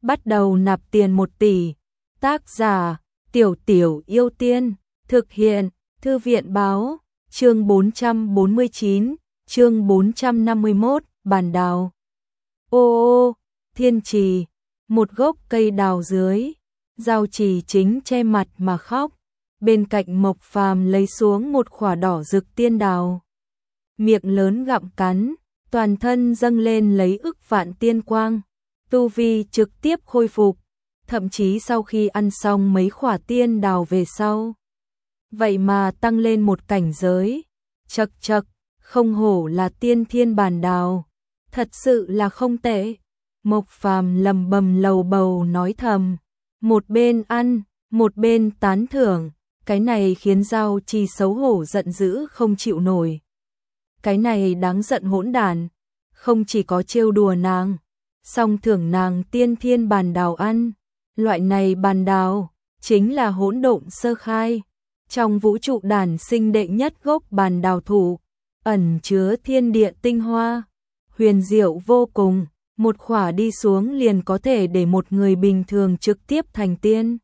bắt đầu nạp tiền 1 tỷ. Tác giả Tiểu Tiểu Yêu Tiên. Thực hiện Thư viện Báo. Chương 449, chương 451, Bàn đào. Ô, thiên trì, một gốc cây đào dưới, Giao Trì chính che mặt mà khóc. Bên cạnh Mộc Phàm lấy xuống một quả đỏ rực tiên đào. Miệng lớn gặm cắn, toàn thân dâng lên lấy ức vạn tiên quang, tu vi trực tiếp khôi phục, thậm chí sau khi ăn xong mấy quả tiên đào về sau, vậy mà tăng lên một cảnh giới. Chậc chậc, không hổ là tiên thiên bàn đào, thật sự là không tệ. Mộc Phàm lầm bầm lầu bầu nói thầm, một bên ăn, một bên tán thưởng, cái này khiến Giao Trì xấu hổ giận dữ không chịu nổi. Cái này đáng giận hỗn đản, không chỉ có trêu đùa nàng, song thưởng nàng tiên thiên bàn đào ăn. Loại này bàn đào chính là hỗn độn sơ khai, trong vũ trụ đản sinh đệ nhất gốc bàn đào thủ, ẩn chứa thiên địa tinh hoa, huyền diệu vô cùng, một quả đi xuống liền có thể để một người bình thường trực tiếp thành tiên.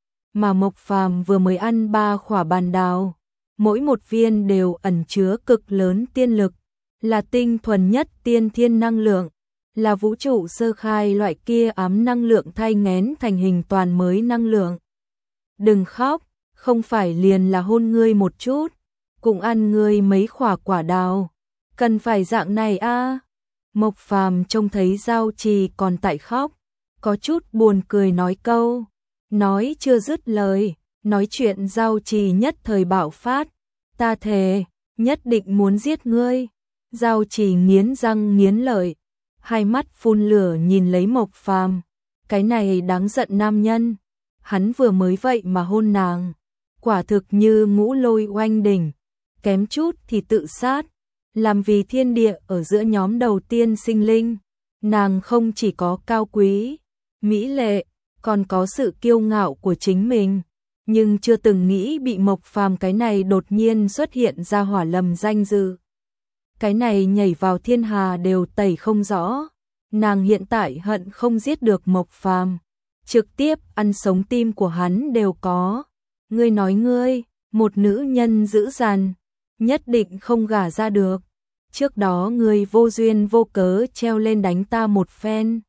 Mà Mộc Phàm vừa mới ăn 3 quả bàn đào, mỗi một viên đều ẩn chứa cực lớn tiên lực, là tinh thuần nhất tiên thiên năng lượng, là vũ trụ sơ khai loại kia ám năng lượng thay ngén thành hình toàn mới năng lượng. Đừng khóc, không phải liền là hôn ngươi một chút, cũng ăn ngươi mấy quả đào, cần phải dạng này a. Mộc Phàm trông thấy Giao Trì còn tại khóc, có chút buồn cười nói câu, nói chưa dứt lời, nói chuyện Giao Trì nhất thời bạo phát, ta thề, nhất định muốn giết ngươi. Giao Trì nghiến răng nghiến lợi, hai mắt phun lửa nhìn lấy Mộc Phàm, cái này đáng giận nam nhân, hắn vừa mới vậy mà hôn nàng, quả thực như ngũ lôi oanh đỉnh, kém chút thì tự sát. Làm vì thiên địa ở giữa nhóm đầu tiên sinh linh, nàng không chỉ có cao quý, mỹ lệ, còn có sự kiêu ngạo của chính mình, nhưng chưa từng nghĩ bị Mộc Phàm cái này đột nhiên xuất hiện ra hỏa lầm danh dự. Cái này nhảy vào thiên hà đều tẩy không rõ, nàng hiện tại hận không giết được Mộc Phàm, trực tiếp ăn sống tim của hắn đều có. Ngươi nói ngươi, một nữ nhân dữ dằn, nhất định không gả ra được. Trước đó ngươi vô duyên vô cớ treo lên đánh ta một phen.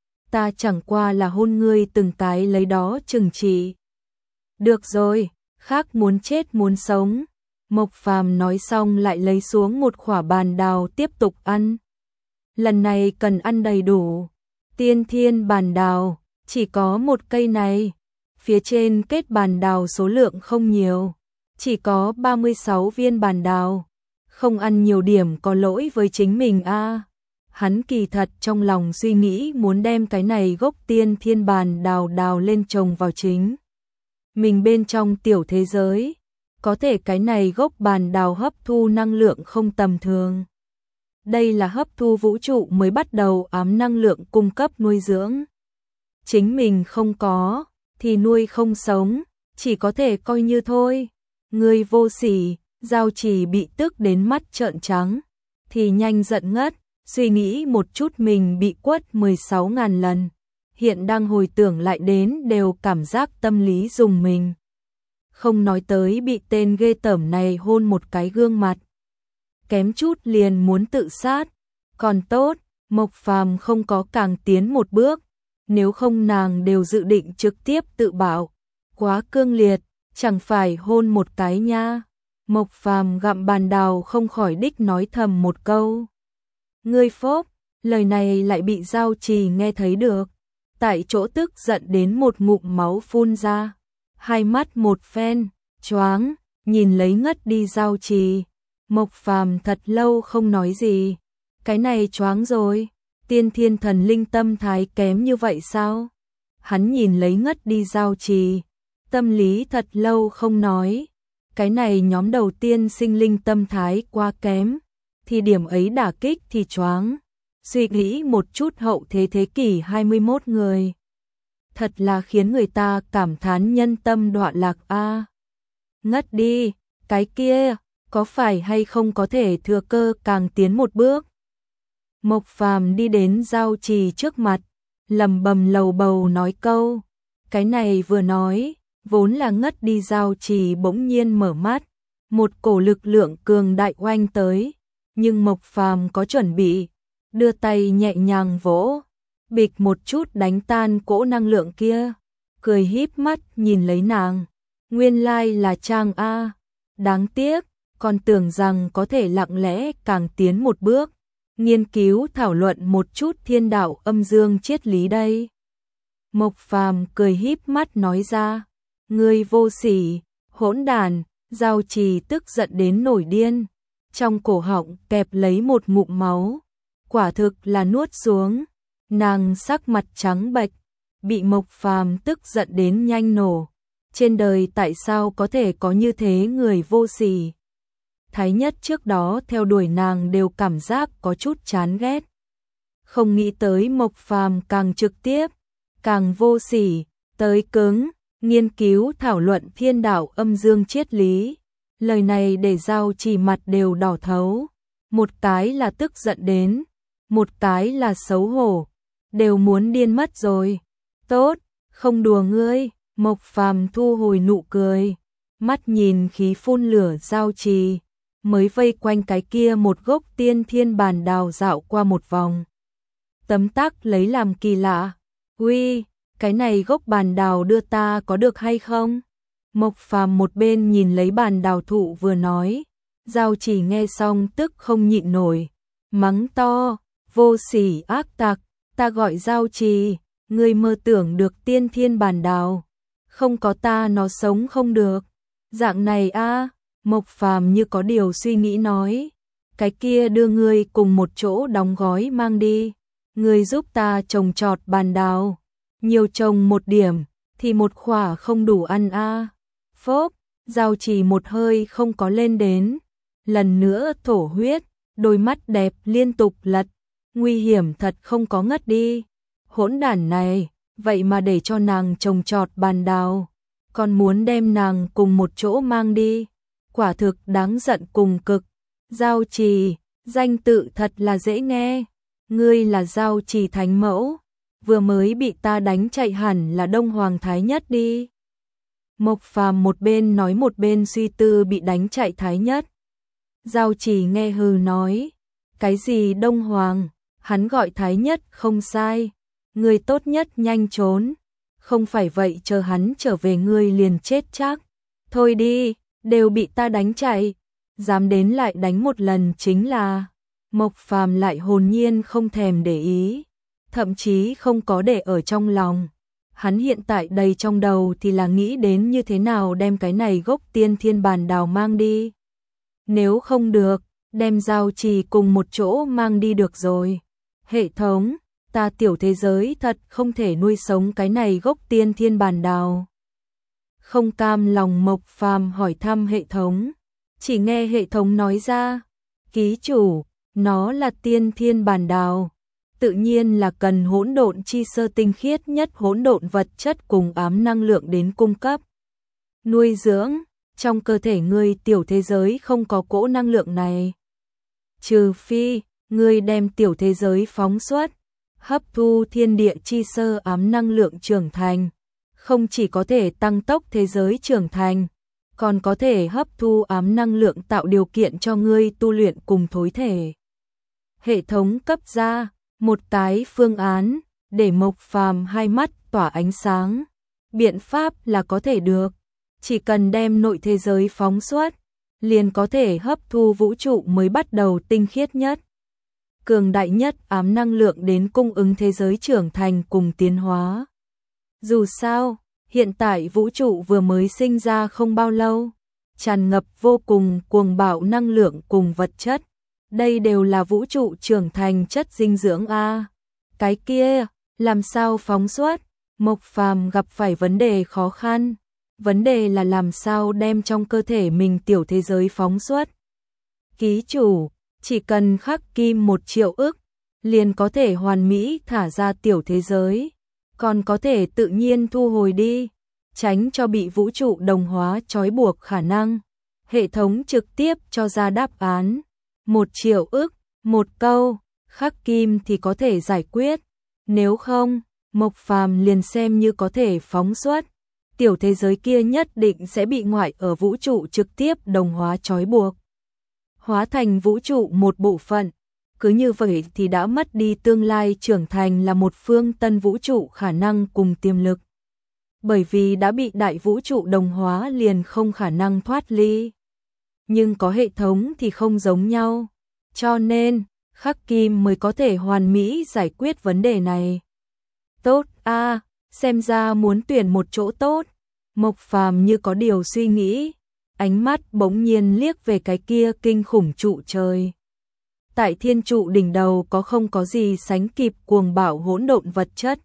Ta chẳng qua là hôn ngươi từng cái lấy đó trừng trị. Được rồi, khác muốn chết muốn sống. Mộc Phàm nói xong lại lấy xuống một quả bàn đào tiếp tục ăn. Lần này cần ăn đầy đủ. Tiên thiên bàn đào, chỉ có một cây này. Phía trên kết bàn đào số lượng không nhiều, chỉ có 36 viên bàn đào. Không ăn nhiều điểm có lỗi với chính mình a. Hắn kỳ thật trong lòng suy nghĩ muốn đem cái này gốc tiên thiên bàn đào đào lên trồng vào chính mình bên trong tiểu thế giới. Có thể cái này gốc bàn đào hấp thu năng lượng không tầm thường. Đây là hấp thu vũ trụ mới bắt đầu ám năng lượng cung cấp nuôi dưỡng. Chính mình không có, thì nuôi không sống, chỉ có thể coi như thôi. Ngươi vô sỉ. Giao Trì bị tức đến mắt trợn trắng, thì nhanh giận ngất, suy nghĩ một chút mình bị quất 16.000 lần, hiện đang hồi tưởng lại đến đều cảm giác tâm lý rùng mình. Không nói tới bị tên ghê tởm này hôn một cái gương mặt, kém chút liền muốn tự sát, còn tốt, Mộc Phàm không có càng tiến một bước, nếu không nàng đều dự định trực tiếp tự bảo, quá cương liệt, chẳng phải hôn một cái nha. Mộc Phàm gặm bàn đào không khỏi đích nói thầm một câu. Ngươi phốp, lời này lại bị Giao Trì nghe thấy được. Tại chỗ tức giận đến một ngụm máu phun ra. Hai mắt một phen, choáng, nhìn lấy ngất đi Giao Trì. Mộc Phàm thật lâu không nói gì. Cái này choáng rồi, tiên thiên thần linh tâm thái kém như vậy sao? Hắn nhìn lấy ngất đi Giao Trì, tâm lý thật lâu không nói. Cái này nhóm đầu tiên sinh linh tâm thái quá kém, thì điểm ấy đả kích thì choáng. Suy nghĩ một chút hậu thế kỷ 21 người. Thật là khiến người ta cảm thán nhân tâm đọa lạc a. Ngất đi, cái kia, có phải hay không có thể thừa cơ càng tiến một bước? Mộc Phàm đi đến Giao Trì trước mặt, lầm bầm lầu bầu nói câu. Cái này vừa nói, vốn là ngất đi Giao Trì bỗng nhiên mở mắt, một cổ lực lượng cường đại oanh tới, nhưng Mộc Phàm có chuẩn bị, đưa tay nhẹ nhàng vỗ, bịch một chút đánh tan cỗ năng lượng kia, cười híp mắt nhìn lấy nàng, nguyên lai là Trang a, đáng tiếc, còn tưởng rằng có thể lặng lẽ càng tiến một bước, nghiên cứu thảo luận một chút thiên đạo âm dương triết lý đây. Mộc Phàm cười híp mắt nói ra, ngươi vô sỉ, hỗn đản. Giao Trì tức giận đến nổi điên, trong cổ họng kẹp lấy một ngụm máu, quả thực là nuốt xuống, nàng sắc mặt trắng bệch, bị Mộc Phàm tức giận đến nhanh nổ. Trên đời tại sao có thể có như thế người vô sỉ? Thái Nhất trước đó theo đuổi nàng đều cảm giác có chút chán ghét. Không nghĩ tới Mộc Phàm càng trực tiếp, càng vô sỉ, tới cứng, nghiên cứu thảo luận thiên đạo âm dương triết lý. Lời này để Giao Trì mặt đều đỏ thấu, một cái là tức giận đến, một cái là xấu hổ, đều muốn điên mất rồi. Tốt, không đùa ngươi. Mộc Phàm thu hồi nụ cười, mắt nhìn khí phun lửa Giao Trì, mới vây quanh cái kia một gốc tiên thiên bàn đào dạo qua một vòng. Tấm tắc lấy làm kỳ lạ, uy, cái này gốc bàn đào đưa ta có được hay không? Mộc Phàm một bên nhìn lấy bàn đào thụ vừa nói, Giao Trì nghe xong tức không nhịn nổi, mắng to, vô sỉ ác tặc, ta gọi Giao Trì, ngươi mơ tưởng được tiên thiên bàn đào, không có ta nó sống không được. Dạng này a, Mộc Phàm như có điều suy nghĩ nói, cái kia đưa ngươi cùng một chỗ đóng gói mang đi, ngươi giúp ta trồng trọt bàn đào, nhiều trồng một điểm thì một khỏa không đủ ăn a. Phốp, Giao Trì một hơi không có lên đến, lần nữa thổ huyết, đôi mắt đẹp liên tục lật, nguy hiểm thật không có ngất đi. Hỗn đản này, vậy mà để cho nàng trồng trọt bàn đào, còn muốn đem nàng cùng một chỗ mang đi, quả thực đáng giận cùng cực. Giao Trì, danh tự thật là dễ nghe, ngươi là Giao Trì thánh mẫu, vừa mới bị ta đánh chạy hẳn là Đông Hoàng Thái Nhất đi. Mộc Phàm một bên nói một bên suy tư bị đánh chạy Thái Nhất. Giao Trì nghe hừ nói, cái gì Đông Hoàng, hắn gọi Thái Nhất không sai, ngươi tốt nhất nhanh trốn, không phải vậy chờ hắn trở về ngươi liền chết chắc. Thôi đi, đều bị ta đánh chạy, dám đến lại đánh một lần chính là. Mộc Phàm lại hồn nhiên không thèm để ý, thậm chí không có để ở trong lòng. Hắn hiện tại đầy trong đầu thì là nghĩ đến như thế nào đem cái này gốc tiên thiên bàn đào mang đi. Nếu không được, đem Giao Trì cùng một chỗ mang đi được rồi. Hệ thống, ta tiểu thế giới thật không thể nuôi sống cái này gốc tiên thiên bàn đào. Không cam lòng Mộc Phàm hỏi thăm hệ thống, chỉ nghe hệ thống nói ra, ký chủ, nó là tiên thiên bàn đào, tự nhiên là cần hỗn độn chi sơ tinh khiết nhất hỗn độn vật chất cùng ám năng lượng đến cung cấp. Nuôi dưỡng, trong cơ thể ngươi tiểu thế giới không có cỗ năng lượng này. Trừ phi, ngươi đem tiểu thế giới phóng xuất, hấp thu thiên địa chi sơ ám năng lượng trưởng thành, không chỉ có thể tăng tốc thế giới trưởng thành, còn có thể hấp thu ám năng lượng tạo điều kiện cho ngươi tu luyện cùng thối thể. Hệ thống cấp ra một cái phương án, để Mộc Phàm hai mắt tỏa ánh sáng. Biện pháp là có thể được, chỉ cần đem nội thế giới phóng xuất, liền có thể hấp thu vũ trụ mới bắt đầu tinh khiết nhất, cường đại nhất ám năng lượng đến cung ứng thế giới trưởng thành cùng tiến hóa. Dù sao, hiện tại vũ trụ vừa mới sinh ra không bao lâu, tràn ngập vô cùng cuồng bạo năng lượng cùng vật chất. Đây đều là vũ trụ trưởng thành chất dinh dưỡng a. Cái kia, làm sao phóng xuất? Mộc Phàm gặp phải vấn đề khó khăn. Vấn đề là làm sao đem trong cơ thể mình tiểu thế giới phóng xuất. Ký chủ, chỉ cần khắc kim 1 triệu ức, liền có thể hoàn mỹ thả ra tiểu thế giới, còn có thể tự nhiên thu hồi đi, tránh cho bị vũ trụ đồng hóa trói buộc khả năng. Hệ thống trực tiếp cho ra đáp án. 1 triệu ức, một câu, khắc kim thì có thể giải quyết, nếu không, Mộc Phàm liền xem như có thể phóng xuất, tiểu thế giới kia nhất định sẽ bị ngoại ở vũ trụ trực tiếp đồng hóa trói buộc, hóa thành vũ trụ một bộ phận. Cứ như vậy thì đã mất đi tương lai trưởng thành là một phương tân vũ trụ khả năng cùng tiềm lực. Bởi vì đã bị đại vũ trụ đồng hóa liền không khả năng thoát ly. Nhưng có hệ thống thì không giống nhau. Cho nên, Khắc Kim mới có thể hoàn mỹ giải quyết vấn đề này. Tốt a, xem ra muốn tuyển một chỗ tốt. Mộc Phàm như có điều suy nghĩ, ánh mắt bỗng nhiên liếc về cái kia kinh khủng trụ trời. Tại thiên trụ đỉnh đầu không có gì sánh kịp cuồng bạo hỗn độn vật chất.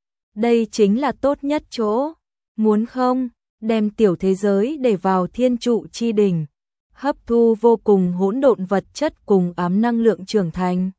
Đây chính là tốt nhất chỗ. Muốn không, đem tiểu thế giới để vào thiên trụ chi đỉnh, hấp thu vô cùng hỗn độn vật chất cùng ám năng lượng trưởng thành.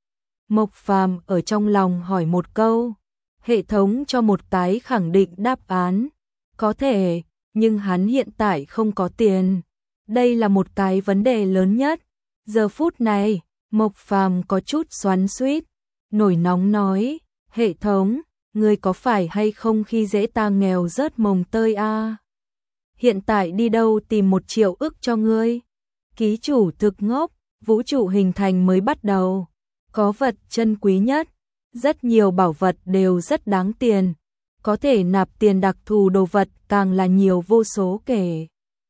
Mộc Phàm ở trong lòng hỏi một câu, hệ thống cho một cái khẳng định đáp án. Có thể, nhưng hắn hiện tại không có tiền. Đây là một cái vấn đề lớn nhất. Giờ phút này, Mộc Phàm có chút xoắn xuýt, nổi nóng nói, hệ thống, ngươi có phải hay không khi dễ ta nghèo rớt mồng tơi a? Hiện tại đi đâu tìm 1 triệu ức cho ngươi? Ký chủ thực ngốc, vũ trụ hình thành mới bắt đầu. Có vật chân quý nhất, rất nhiều bảo vật đều rất đáng tiền. Có thể nạp tiền đặc thù đồ vật càng là nhiều vô số kể.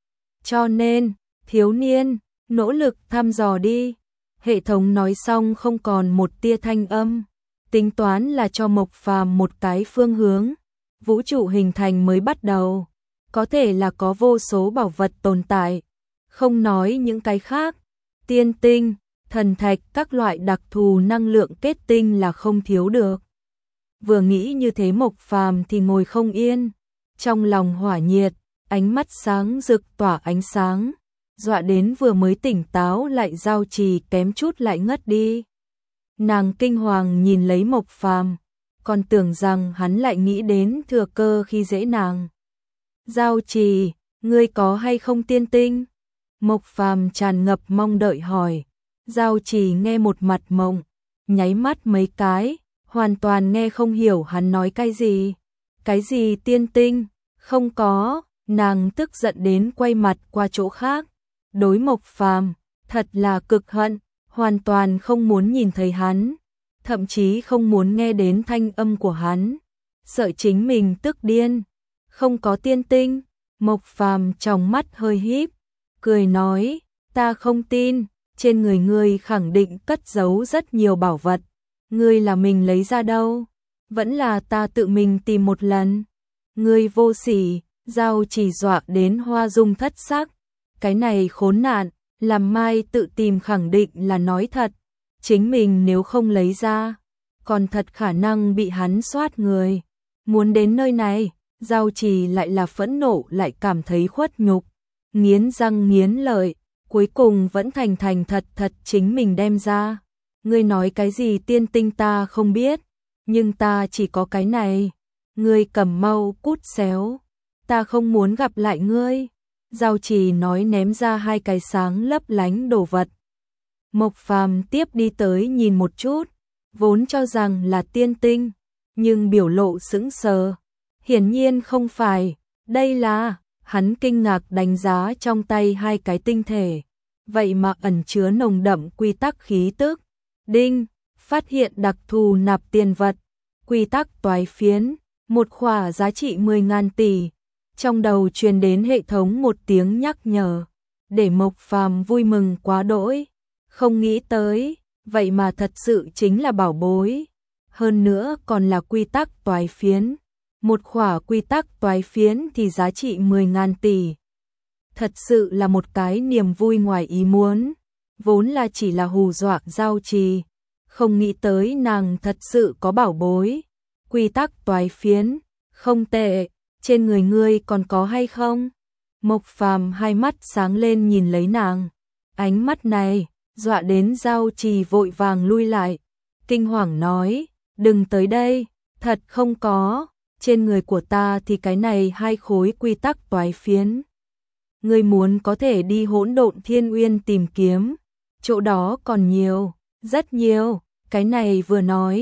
Cho nên, thiếu niên, nỗ lực thăm dò đi. Hệ thống nói xong không còn một tia thanh âm. Tính toán là cho Mộc Phàm một cái phương hướng. Vũ trụ hình thành mới bắt đầu. Có thể là có vô số bảo vật tồn tại. Không nói những cái khác. Tiên tinh, thần thạch, các loại đặc thù năng lượng kết tinh là không thiếu được. Vừa nghĩ như thế Mộc Phàm thì ngồi không yên. Trong lòng hỏa nhiệt, ánh mắt sáng rực tỏa ánh sáng. Dọa đến vừa mới tỉnh táo lại Giao Trì kém chút lại ngất đi. Nàng kinh hoàng nhìn lấy Mộc Phàm, còn tưởng rằng hắn lại nghĩ đến thừa cơ khi dễ nàng. Giao Trì, ngươi có hay không tiên tinh? Mộc Phàm tràn ngập mong đợi hỏi. Giao Trì nghe một mặt mộng, nháy mắt mấy cái, hoàn toàn nghe không hiểu hắn nói cái gì. Cái gì tiên tinh? Không có, nàng tức giận đến quay mặt qua chỗ khác. Đối Mộc Phàm, thật là cực hận, hoàn toàn không muốn nhìn thấy hắn, thậm chí không muốn nghe đến thanh âm của hắn, sợ chính mình tức điên. Không có tiên tinh, Mộc Phàm trong mắt hơi híp, cười nói, ta không tin, trên người ngươi khẳng định cất giấu rất nhiều bảo vật, ngươi là mình lấy ra đâu, vẫn là ta tự mình tìm một lần. Ngươi vô sỉ, Giao Chỉ dọa đến hoa dung thất sắc. Cái này khốn nạn, làm Mai tự tìm khẳng định là nói thật, chính mình nếu không lấy ra, còn thật khả năng bị hắn soát người. Muốn đến nơi này, Giao Trì lại là phẫn nộ lại cảm thấy khuất nhục, nghiến răng nghiến lợi, cuối cùng vẫn thành thật thật chính mình đem ra. Ngươi nói cái gì tiên tinh ta không biết, nhưng ta chỉ có cái này, ngươi cầm mau cút xéo, ta không muốn gặp lại ngươi. Giao Trì nói ném ra 2 cái sáng lấp lánh đồ vật. Mộc Phàm tiếp đi tới nhìn một chút, vốn cho rằng là tiên tinh, nhưng biểu lộ sững sờ. Hiển nhiên không phải, đây là, hắn kinh ngạc đánh giá trong tay 2 cái tinh thể. Vậy mà ẩn chứa nồng đậm quy tắc khí tức. Đinh, phát hiện đặc thù nạp tiền vật, quy tắc toái phiến, một khỏa giá trị 10.000 tỷ. Trong đầu truyền đến hệ thống một tiếng nhắc nhở, để Mộc Phàm vui mừng quá đỗi, không nghĩ tới, vậy mà thật sự chính là bảo bối, hơn nữa còn là quy tắc toái phiến, một khỏa quy tắc toái phiến thì giá trị 10.000 tỷ. Thật sự là một cái niềm vui ngoài ý muốn, vốn là chỉ là hù dọa Giao Trì, không nghĩ tới nàng thật sự có bảo bối, quy tắc toái phiến, không tệ. Trên người ngươi còn có hay không? Mộc Phàm 2 mắt sáng lên nhìn lấy nàng. Ánh mắt này, dọa đến Giao Trì vội vàng lui lại. Kinh hoàng nói, đừng tới đây, thật không có. Trên người của ta thì cái này 2 khối quy tắc toái phiến. Ngươi muốn có thể đi Hỗn Độn Thiên Uyên tìm kiếm. Chỗ đó còn nhiều, rất nhiều. Cái này vừa nói,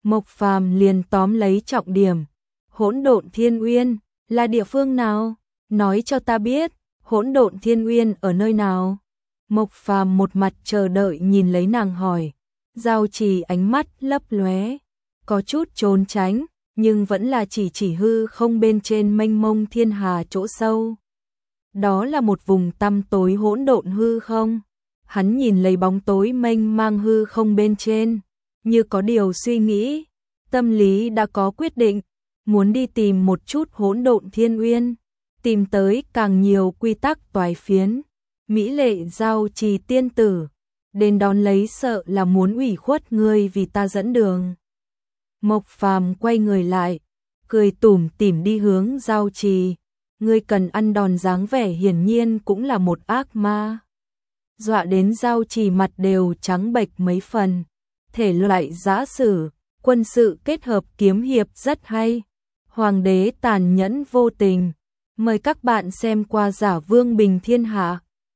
Mộc Phàm liền tóm lấy trọng điểm. Hỗn Độn Thiên Uyên là địa phương nào? Nói cho ta biết, Hỗn Độn Thiên Uyên ở nơi nào? Mộc Phàm một mặt chờ đợi nhìn lấy nàng hỏi. Giao Trì ánh mắt lấp lóe, có chút trốn tránh, nhưng vẫn là chỉ hư không bên trên mênh mông thiên hà chỗ sâu. Đó là một vùng tăm tối hỗn độn hư không. Hắn nhìn lấy bóng tối mênh mang hư không bên trên, như có điều suy nghĩ, tâm lý đã có quyết định, muốn đi tìm một chút Hỗn Độn Thiên Uyên, tìm tới càng nhiều quy tắc toái phiến. Mỹ lệ Giao Trì tiên tử, đến đón lấy sợ là muốn ủy khuất ngươi vì ta dẫn đường. Mộc Phàm quay người lại, cười tủm tỉm đi hướng Giao Trì, ngươi cần ăn đòn dáng vẻ hiển nhiên cũng là một ác ma. Dọa đến Giao Trì mặt đều trắng bệch mấy phần, thể loại giã sử, quân sự kết hợp kiếm hiệp rất hay. Hoàng đế tàn nhẫn vô tình, mời các bạn xem qua Giả Vương Bình Thiên Hạ.